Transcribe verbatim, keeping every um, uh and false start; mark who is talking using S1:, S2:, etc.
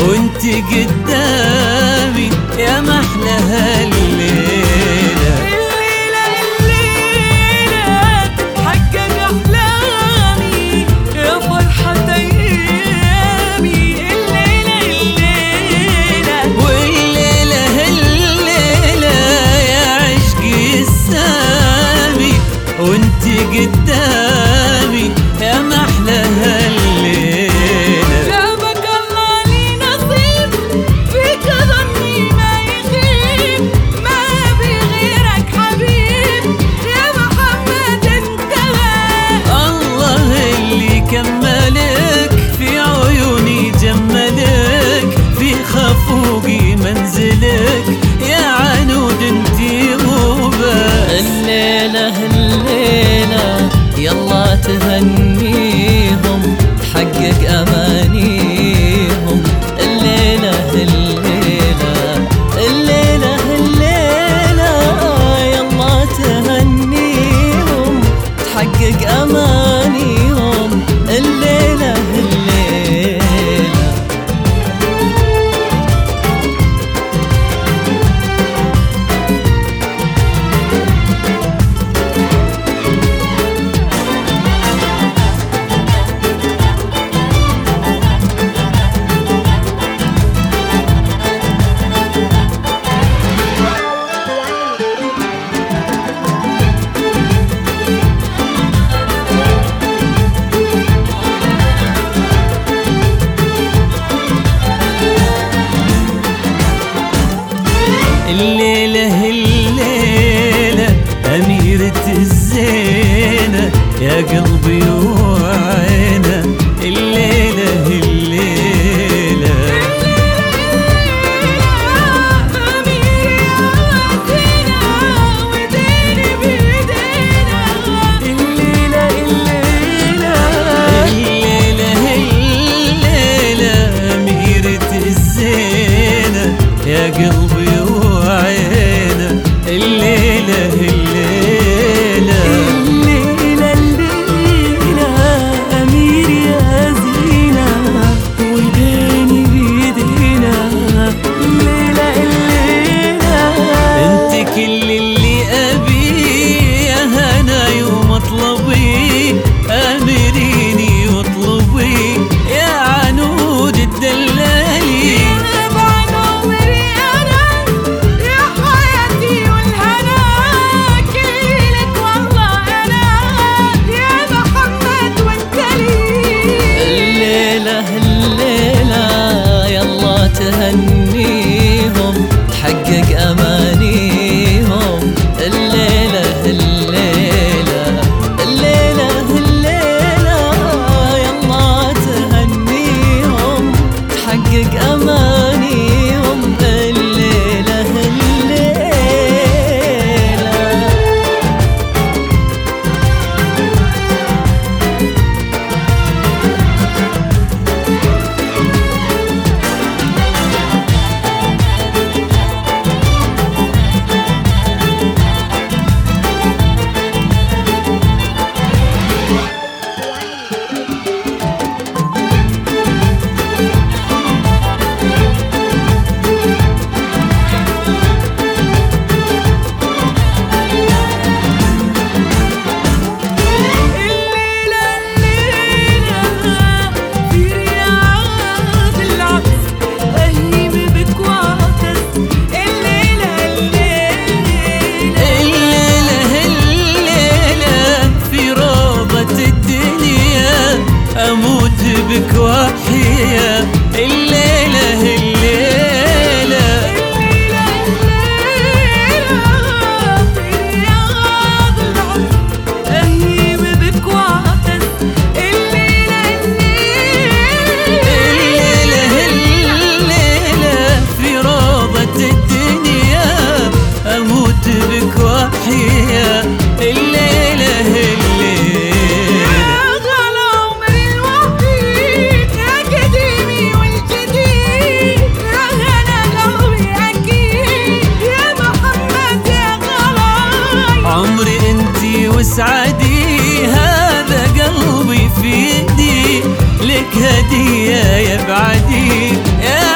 S1: وانت قدامي يا محلى هالليلة.
S2: الليلة الليلة تتحقق أحلامي يا فرحة أيامي. الليلة الليلة
S1: والليلة هالليلة يا عشقي السامي وانت قدامي يا محلى هالليلة.
S2: جابك الله لي نصيب فيك ظني ما يخيب، ما أبي غيرك حبيب يا محمد انتهى.
S1: الله اللي كملك في عيوني جملك في خفوقي منزلك يا عنود انتي غوبة.
S3: الليلة الليلة يلا تهنيهم تحقق أمانيهم. الليلة الليلة الليلة الليلة يلا تهنيهم تحقق أمانيهم. الليلة الليلة
S1: الليلة الليلة أميرة الزينة يا قلبي وعينة. الليلة الليلة
S2: الليلة الليلة
S1: الليلة الليلة أميرة الزينة يا قلبي وعينة. الليلة الليلة
S2: الليلة الليلة أمير يا زينة وديني بيدينا. الليلة الليلة
S1: انت كل اللي أبيه يا هناي ومطلبي. أمريني واطلبي يا عنود الدلالي.
S2: بعد عمري أنا يا حياتي والهنا كلك والله أنا يا محمد وانت لي.
S3: الليلة الليلة يلا تهنيهم تحقق أمانيهم. الليلة الليلة الليلة الليلة يلا تهنيهم تحقق أمانيهم. الليلة الليلة
S2: الليلة الليلة في رياض العكس أهيم بك وعكس. الليلة الليلة
S1: الليلة الليلة في روضة الدنيا أموت بك وحيا. الليلة الليلة
S2: الليلة الليلة في رياض العكس أهيم بك وعكس. الليلة الليلة
S1: الليلة في روضة الدنيا أموت بك وحيا. الليلة الليلة
S2: يا غلا عمري الوحيد يا قديمي والجديد يا غلا قلبي أكيد يا محمد يا غلاي.
S1: عمري انتي وسعدي هذا قلبي في ايدي لك هدية يا بعدي يا